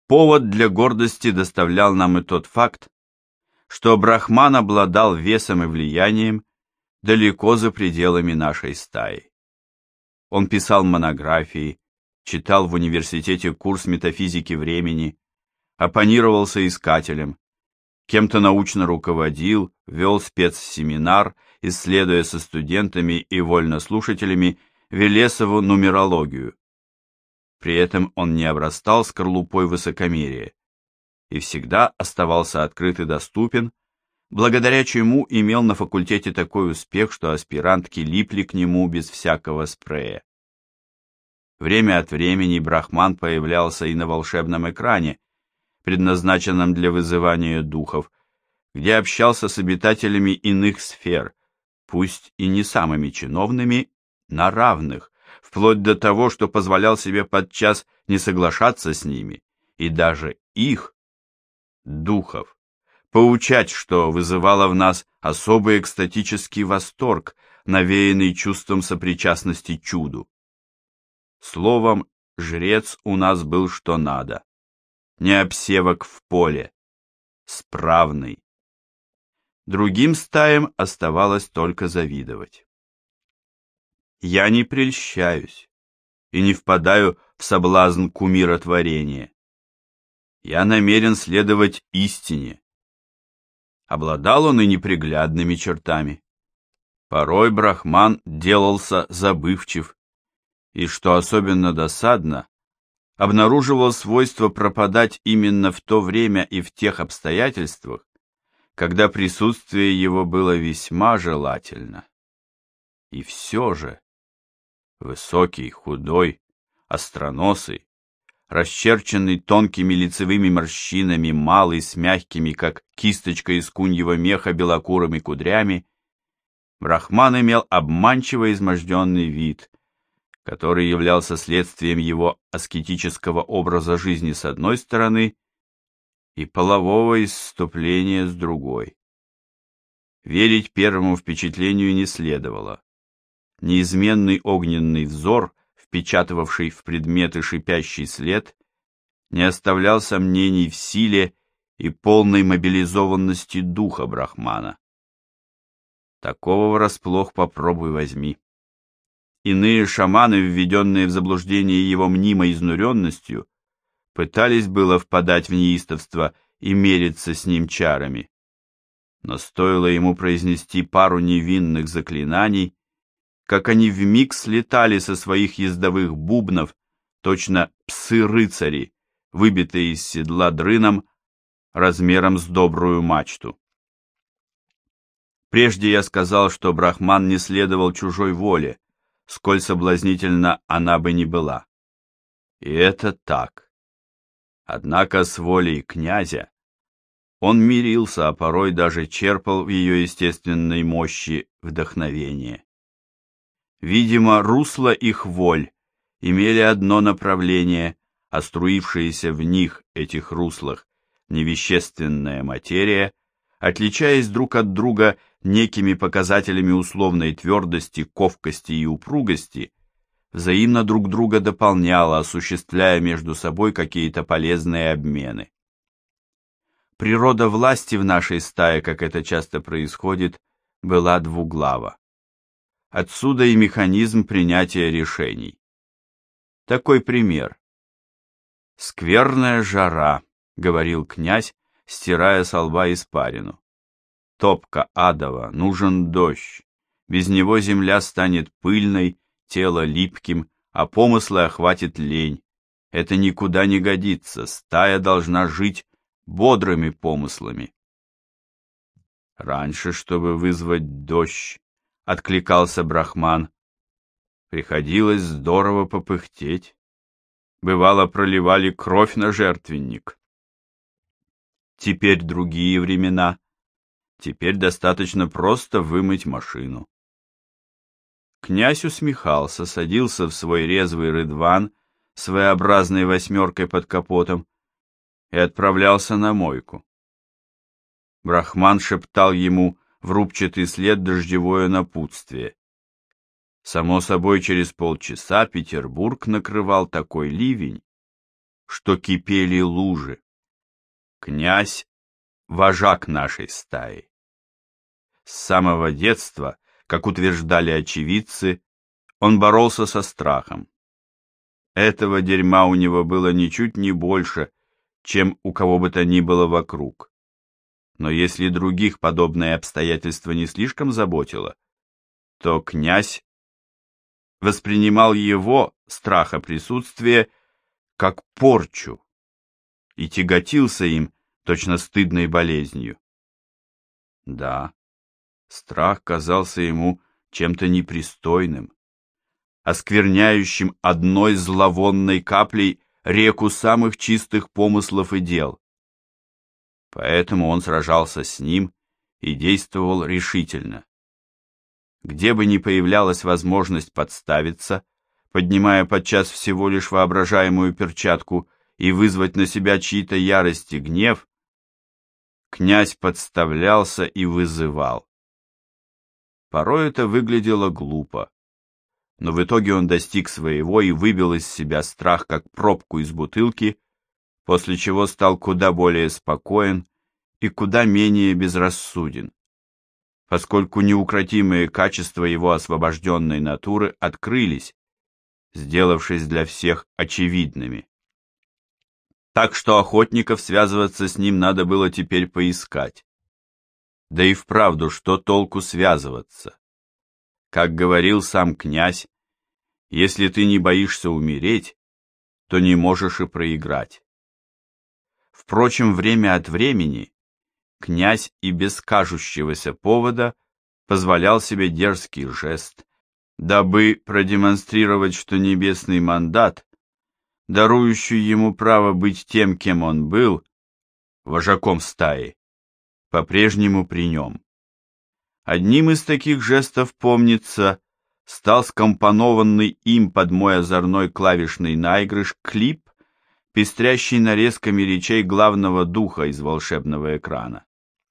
Повод для гордости доставлял нам и тот факт, что Брахман обладал весом и влиянием далеко за пределами нашей стаи. Он писал монографии, читал в университете курс метафизики времени, оппонировал соискателям, кем-то научно руководил, вел спецсеминар, исследуя со студентами и вольнослушателями Велесову нумерологию. При этом он не обрастал скорлупой высокомерия и всегда оставался открыт и доступен, благодаря чему имел на факультете такой успех, что аспирантки липли к нему без всякого спрея. Время от времени Брахман появлялся и на волшебном экране, предназначенном для вызывания духов, где общался с обитателями иных сфер, пусть и не самыми чиновными, на равных, вплоть до того, что позволял себе подчас не соглашаться с ними, и даже их, духов, поучать, что вызывало в нас особый экстатический восторг, навеянный чувством сопричастности чуду. Словом, жрец у нас был что надо, не обсевок в поле, справный. Другим стаям оставалось только завидовать. Я не прельщаюсь и не впадаю в соблазн кумиротворения. Я намерен следовать истине. Обладал он и неприглядными чертами. Порой Брахман делался забывчив, и, что особенно досадно, обнаруживал свойство пропадать именно в то время и в тех обстоятельствах, когда присутствие его было весьма желательно. И все же высокий, худой, остроносый, расчерченный тонкими лицевыми морщинами, малый, с мягкими, как кисточка из куньего меха, белокурыми кудрями, Брахман имел обманчиво изможденный вид, который являлся следствием его аскетического образа жизни с одной стороны и полового исступления с другой. Верить первому впечатлению не следовало. Неизменный огненный взор, впечатывавший в предметы шипящий след, не оставлял сомнений в силе и полной мобилизованности духа Брахмана. Такого врасплох попробуй возьми. Иные шаманы, введенные в заблуждение его мнимой изнуренностью, пытались было впадать в неистовство и мериться с ним чарами. Но стоило ему произнести пару невинных заклинаний, как они вмиг слетали со своих ездовых бубнов, точно псы-рыцари, выбитые из седла дрыном размером с добрую мачту. Прежде я сказал, что Брахман не следовал чужой воле, сколь соблазнительна она бы ни была. И это так. Однако с волей князя он мирился, а порой даже черпал в ее естественной мощи вдохновение. Видимо, русло их воль имели одно направление, а струившаяся в них, этих руслах, невещественная материя, отличаясь друг от друга некими показателями условной твердости, ковкости и упругости, взаимно друг друга дополняла, осуществляя между собой какие-то полезные обмены. Природа власти в нашей стае, как это часто происходит, была двуглава. Отсюда и механизм принятия решений. Такой пример. «Скверная жара», — говорил князь, стирая со лба испарину. «Топка адова, нужен дождь. Без него земля станет пыльной, тело липким, а помыслы охватит лень. Это никуда не годится, стая должна жить бодрыми помыслами». Раньше, чтобы вызвать дождь, откликался Брахман, приходилось здорово попыхтеть. Бывало, проливали кровь на жертвенник. Теперь другие времена. Теперь достаточно просто вымыть машину. Князь усмехался, садился в свой резвый рыдван, своеобразной восьмеркой под капотом, и отправлялся на мойку. Брахман шептал ему в рубчатый след дождевое напутствие. Само собой, через полчаса Петербург накрывал такой ливень, что кипели лужи. Князь — вожак нашей стаи. С самого детства, как утверждали очевидцы, он боролся со страхом. Этого дерьма у него было ничуть не больше, чем у кого бы то ни было вокруг. Но если других подобное обстоятельство не слишком заботило, то князь воспринимал его, страха присутствия, как порчу и тяготился им, точно стыдной болезнью. Да, страх казался ему чем-то непристойным, оскверняющим одной зловонной каплей реку самых чистых помыслов и дел. Поэтому он сражался с ним и действовал решительно. Где бы ни появлялась возможность подставиться, поднимая подчас всего лишь воображаемую перчатку и вызвать на себя чьи-то ярость и гнев, князь подставлялся и вызывал. Порой это выглядело глупо, но в итоге он достиг своего и выбил из себя страх, как пробку из бутылки, после чего стал куда более спокоен и куда менее безрассуден, поскольку неукротимые качества его освобожденной натуры открылись, сделавшись для всех очевидными. Так что охотников связываться с ним надо было теперь поискать. Да и вправду, что толку связываться? Как говорил сам князь, если ты не боишься умереть, то не можешь и проиграть. Впрочем, время от времени князь и без кажущегося повода позволял себе дерзкий жест, дабы продемонстрировать, что небесный мандат, дарующий ему право быть тем, кем он был, вожаком стаи, по-прежнему при нем. Одним из таких жестов, помнится, стал скомпонованный им под мой озорной клавишный наигрыш клип, пестрящий нарезками речей главного духа из волшебного экрана.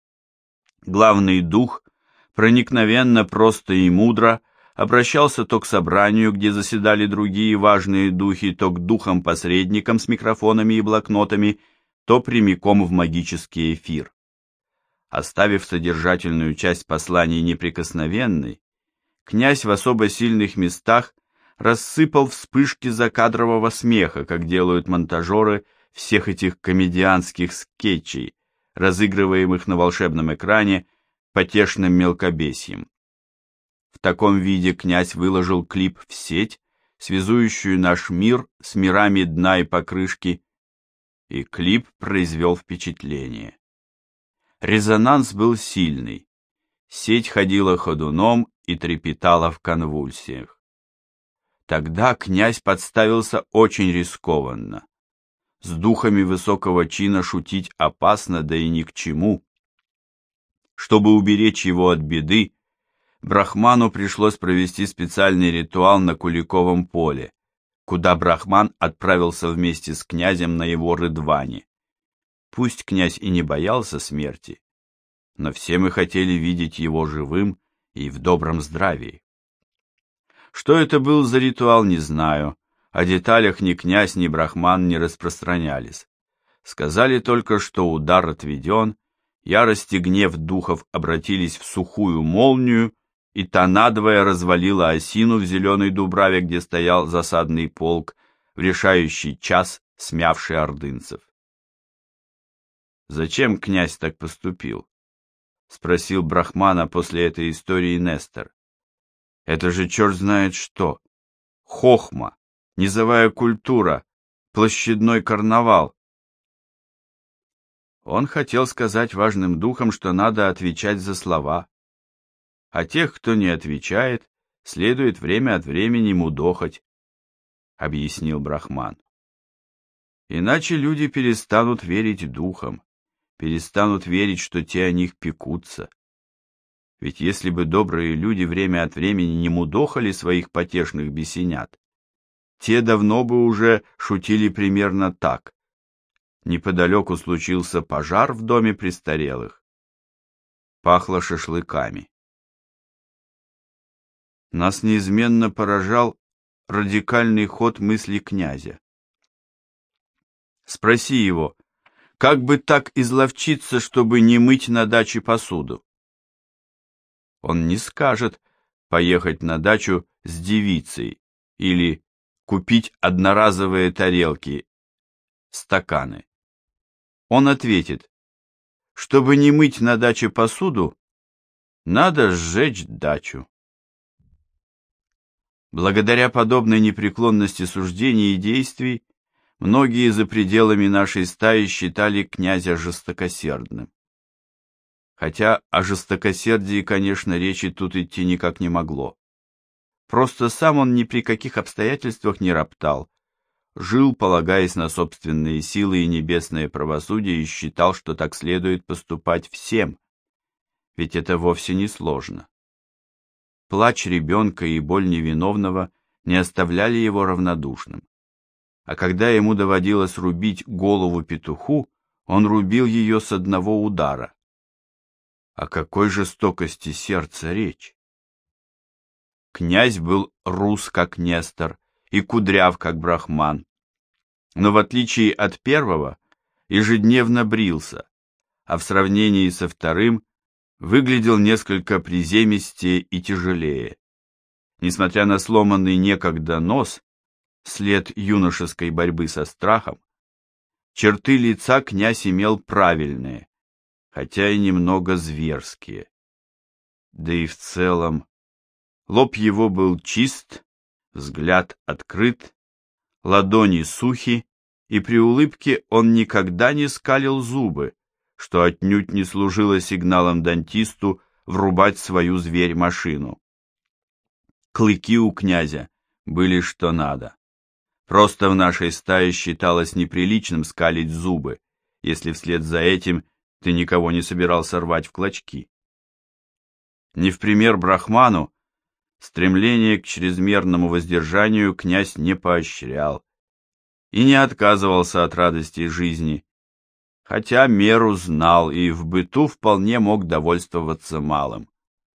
Главный дух проникновенно, просто и мудро обращался то к собранию, где заседали другие важные духи, то к духам-посредникам с микрофонами и блокнотами, то прямиком в магический эфир. Оставив содержательную часть посланий неприкосновенной, князь в особо сильных местах рассыпал вспышки закадрового смеха, как делают монтажеры всех этих комедианских скетчей, разыгрываемых на волшебном экране потешным мелкобесьем. В таком виде князь выложил клип в сеть, связующую наш мир с мирами дна и покрышки, и клип произвел впечатление. Резонанс был сильный, сеть ходила ходуном и трепетала в конвульсиях. Тогда князь подставился очень рискованно. С духами высокого чина шутить опасно, да и ни к чему. Чтобы уберечь его от беды, Брахману пришлось провести специальный ритуал на Куликовом поле, куда Брахман отправился вместе с князем на его рыдване. Пусть князь и не боялся смерти, но все мы хотели видеть его живым и в добром здравии. Что это был за ритуал, не знаю. О деталях ни князь, ни Брахман не распространялись. Сказали только, что удар отведен, ярость и гнев духов обратились в сухую молнию, и та надвое развалила осину в зеленой дубраве, где стоял засадный полк, в решающий час смявший ордынцев. «Зачем князь так поступил?» — спросил Брахмана после этой истории Нестор. «Это же черт знает что! Хохма, низовая культура, площадной карнавал!» Он хотел сказать важным духам, что надо отвечать за слова, а тех, кто не отвечает, следует время от времени мудохать, — объяснил Брахман. Иначе люди перестанут верить духам, перестанут верить, что те о них пекутся. Ведь если бы добрые люди время от времени не мудохали своих потешных бесенят, те давно бы уже шутили примерно так. Неподалеку случился пожар в доме престарелых. Пахло шашлыками. Нас неизменно поражал радикальный ход мысли князя. Спроси его, как бы так изловчиться, чтобы не мыть на даче посуду? Он не скажет поехать на дачу с девицей или купить одноразовые тарелки, стаканы. Он ответит, чтобы не мыть на даче посуду, надо сжечь дачу. Благодаря подобной непреклонности суждений и действий, многие за пределами нашей стаи считали князя жестокосердным. Хотя о жестокосердии, конечно, речи тут идти никак не могло. Просто сам он ни при каких обстоятельствах не роптал, жил, полагаясь на собственные силы и небесное правосудие, и считал, что так следует поступать всем, ведь это вовсе не сложно. Плач ребенка и боль невиновного не оставляли его равнодушным. А когда ему доводилось рубить голову петуху, он рубил ее с одного удара. О какой жестокости сердца речь? Князь был рус, как Нестор, и кудряв, как Брахман. Но в отличие от первого, ежедневно брился, а в сравнении со вторым выглядел несколько приземистее и тяжелее. Несмотря на сломанный некогда нос, след юношеской борьбы со страхом, черты лица князь имел правильные, хотя и немного зверские. Да и в целом, лоб его был чист, взгляд открыт, ладони сухи, и при улыбке он никогда не скалил зубы, что отнюдь не служило сигналом дантисту врубать свою зверь-машину. Клыки у князя были что надо. Просто в нашей стае считалось неприличным скалить зубы, если вслед за этим ты никого не собирался рвать в клочки. Не в пример Брахману, стремление к чрезмерному воздержанию князь не поощрял и не отказывался от радостей жизни, хотя меру знал и в быту вполне мог довольствоваться малым.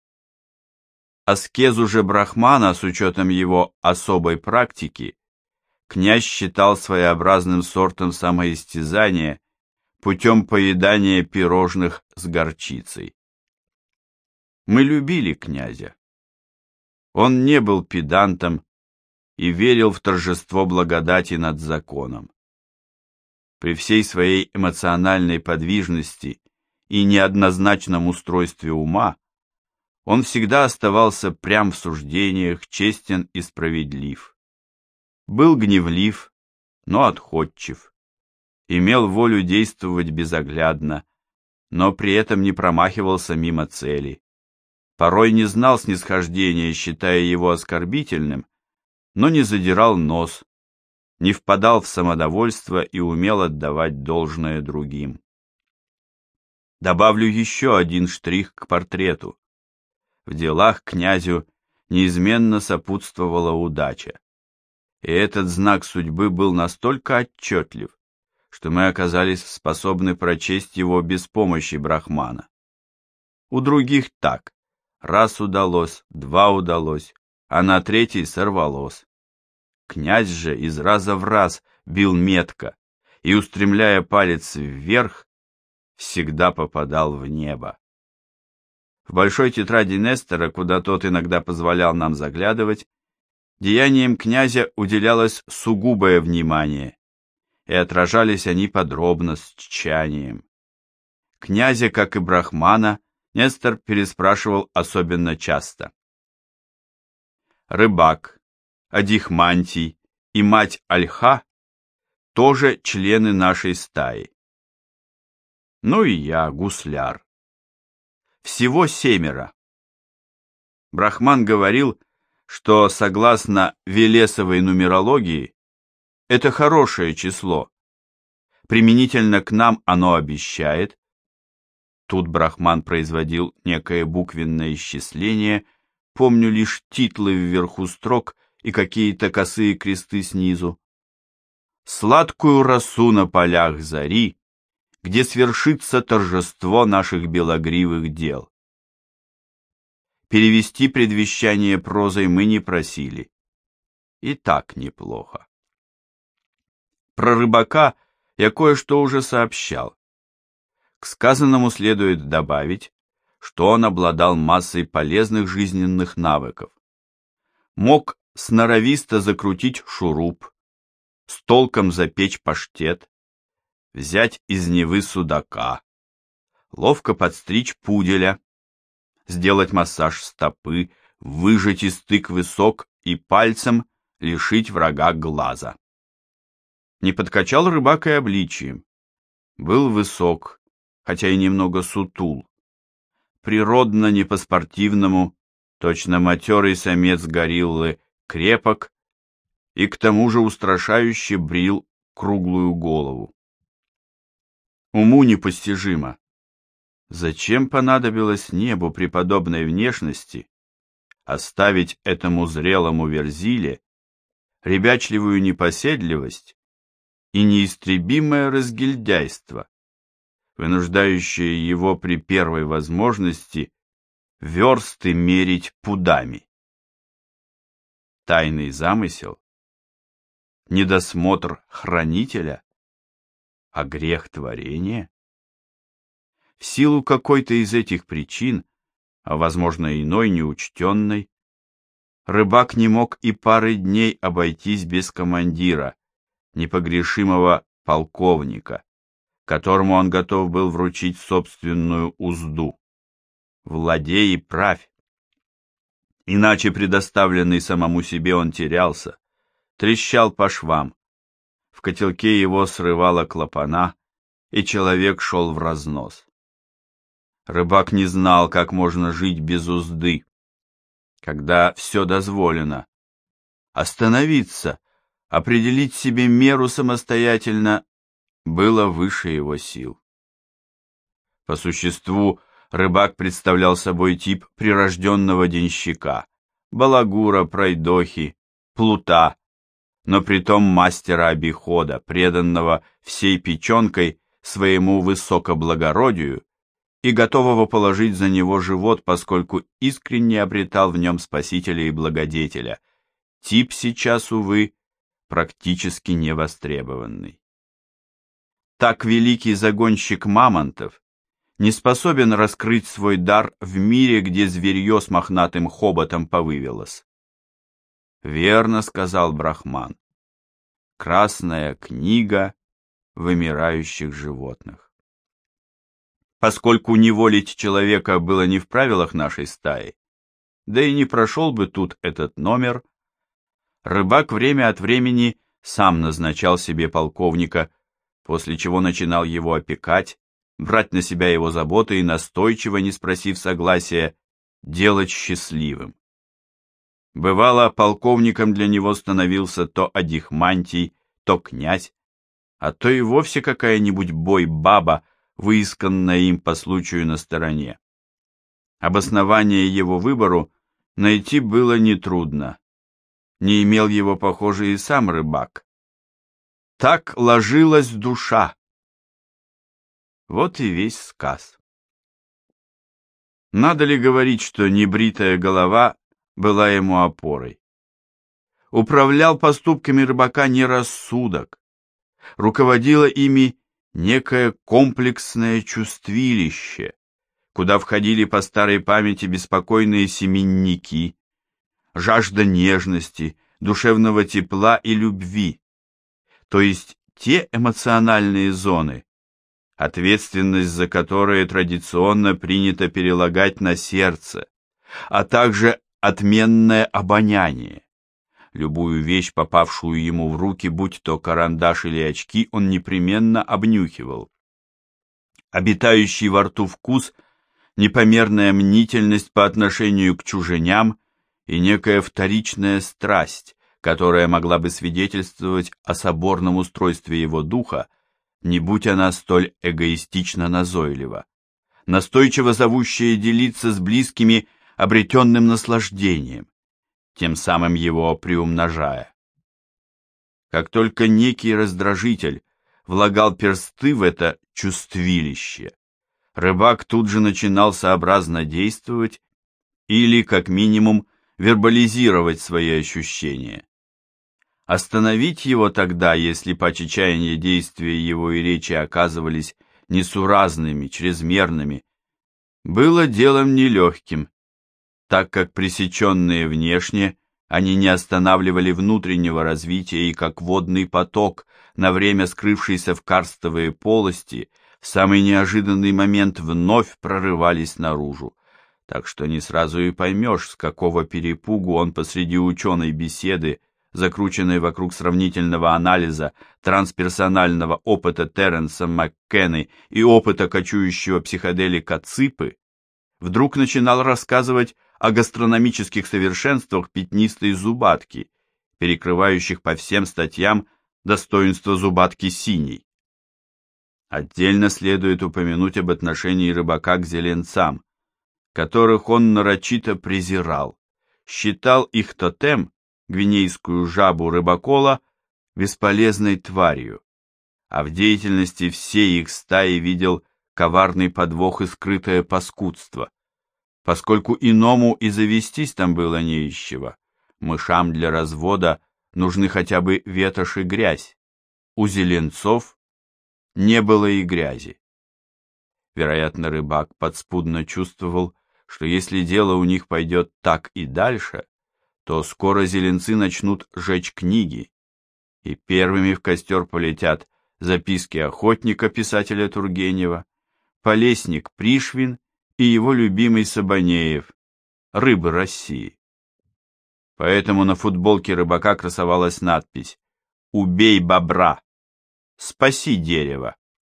Аскезу же Брахмана, с учетом его особой практики, князь считал своеобразным сортом самоистязания путем поедания пирожных с горчицей. Мы любили князя. Он не был педантом и верил в торжество благодати над законом. При всей своей эмоциональной подвижности и неоднозначном устройстве ума, он всегда оставался прям в суждениях, честен и справедлив. Был гневлив, но отходчив. Имел волю действовать безоглядно, но при этом не промахивался мимо цели. Порой не знал снисхождения, считая его оскорбительным, но не задирал нос, не впадал в самодовольство и умел отдавать должное другим. Добавлю еще один штрих к портрету. В делах князю неизменно сопутствовала удача. И этот знак судьбы был настолько отчетлив, что мы оказались способны прочесть его без помощи Брахмана. У других так. Раз удалось, два удалось, а на третий сорвалось. Князь же из раза в раз бил метко и, устремляя палец вверх, всегда попадал в небо. В большой тетради Нестора, куда тот иногда позволял нам заглядывать, деяниям князя уделялось сугубое внимание, и отражались они подробно, с тщанием. Князя, как и Брахмана, Нестор переспрашивал особенно часто. Рыбак, Адихмантий и мать Альха тоже члены нашей стаи. Ну и я, гусляр. Всего 7. Брахман говорил, что согласно Велесовой нумерологии это хорошее число. Применительно к нам оно обещает. Тут Брахман производил некое буквенное исчисление, помню лишь титлы вверху строк и какие-то косые кресты снизу. Сладкую росу на полях зари, где свершится торжество наших белогривых дел. Перевести предвещание прозой мы не просили. И так неплохо. Про рыбака я кое-что уже сообщал. К сказанному следует добавить, что он обладал массой полезных жизненных навыков. Мог сноровисто закрутить шуруп, с толком запечь паштет, взять из Невы судака, ловко подстричь пуделя, сделать массаж стопы, выжать из тыквы сок и пальцем лишить врага глаза. Не подкачал рыбак и обличием. Был высок, хотя и немного сутул. Природно не по-спортивному, точно матерый самец гориллы, крепок и к тому же устрашающе брил круглую голову. Уму непостижимо. Зачем понадобилось небу при подобной внешности оставить этому зрелому верзиле ребячливую непоседливость и неистребимое разгильдяйство, вынуждающее его при первой возможности версты мерить пудами? Тайный замысел? Недосмотр хранителя? А грех творения? В силу какой-то из этих причин, а возможно иной неучтенной, рыбак не мог и пары дней обойтись без командира, непогрешимого полковника, которому он готов был вручить собственную узду. Владей и правь. Иначе предоставленный самому себе он терялся, трещал по швам. В котелке его срывало клапана, и человек шел в разнос. Рыбак не знал, как можно жить без узды, когда все дозволено. Остановиться, определить себе меру самостоятельно было выше его сил. По существу, рыбак представлял собой тип прирожденного денщика, балагура, пройдохи, плута, но притом мастера обихода, преданного всей печенкой своему высокоблагородию и готового положить за него живот, поскольку искренне обретал в нем спасителя и благодетеля. Тип сейчас, увы, практически невостребованный. Так великий загонщик мамонтов не способен раскрыть свой дар в мире, где зверье с мохнатым хоботом повывелось. Верно сказал Брахман. Красная книга вымирающих животных. Поскольку неволить человека было не в правилах нашей стаи, да и не прошел бы тут этот номер, рыбак время от времени сам назначал себе полковника, после чего начинал его опекать, брать на себя его заботы и настойчиво, не спросив согласия, делать счастливым. Бывало, полковником для него становился то Адихмантий, то князь, а то и вовсе какая-нибудь бой-баба, выисканная им по случаю на стороне. Обоснование его выбору найти было нетрудно. Не имел его, похоже, и сам рыбак. Так ложилась душа. Вот и весь сказ. Надо ли говорить, что небритая голова была ему опорой? Управлял поступками рыбака не рассудок, руководило ими некое комплексное чувствилище, куда входили по старой памяти беспокойные семенники, жажда нежности, душевного тепла и любви, то есть те эмоциональные зоны, ответственность за которые традиционно принято перелагать на сердце, а также отменное обоняние. Любую вещь, попавшую ему в руки, будь то карандаш или очки, он непременно обнюхивал. Обитающий во рту вкус, непомерная мнительность по отношению к чуженям и некая вторичная страсть, которая могла бы свидетельствовать о соборном устройстве его духа, не будь она столь эгоистично назойлива, настойчиво зовущая делиться с близкими обретенным наслаждением, тем самым его приумножая. Как только некий раздражитель влагал персты в это чувствилище, рыбак тут же начинал сообразно действовать или, как минимум, вербализировать свои ощущения. Остановить его тогда, если по чечаянию действия его и речи оказывались несуразными, чрезмерными, было делом нелегким, так как пресеченные внешне, они не останавливали внутреннего развития и как водный поток, на время скрывшийся в карстовые полости, в самый неожиданный момент вновь прорывались наружу, так что не сразу и поймешь, с какого перепугу он посреди ученой беседы, закрученной вокруг сравнительного анализа трансперсонального опыта Терренса Маккены и опыта кочующего психоделика Ципы, вдруг начинал рассказывать о гастрономических совершенствах пятнистой зубатки, перекрывающих по всем статьям достоинство зубатки синей. Отдельно следует упомянуть об отношении рыбака к зеленцам, которых он нарочито презирал, считал их тотем, гвинейскую жабу рыбакола, бесполезной тварью, а в деятельности всей их стаи видел коварный подвох и скрытое паскудство, поскольку иному и завестись там было не из чего. Мышам для развода нужны хотя бы ветошь и грязь. У зеленцов не было и грязи. Вероятно, рыбак подспудно чувствовал, что если дело у них пойдет так и дальше, то скоро зеленцы начнут жечь книги, и первыми в костер полетят записки охотника писателя Тургенева, Полесник Пришвин и его любимый Сабанеев, рыбы России. Поэтому на футболке рыбака красовалась надпись «Убей бобра! Спаси дерево!».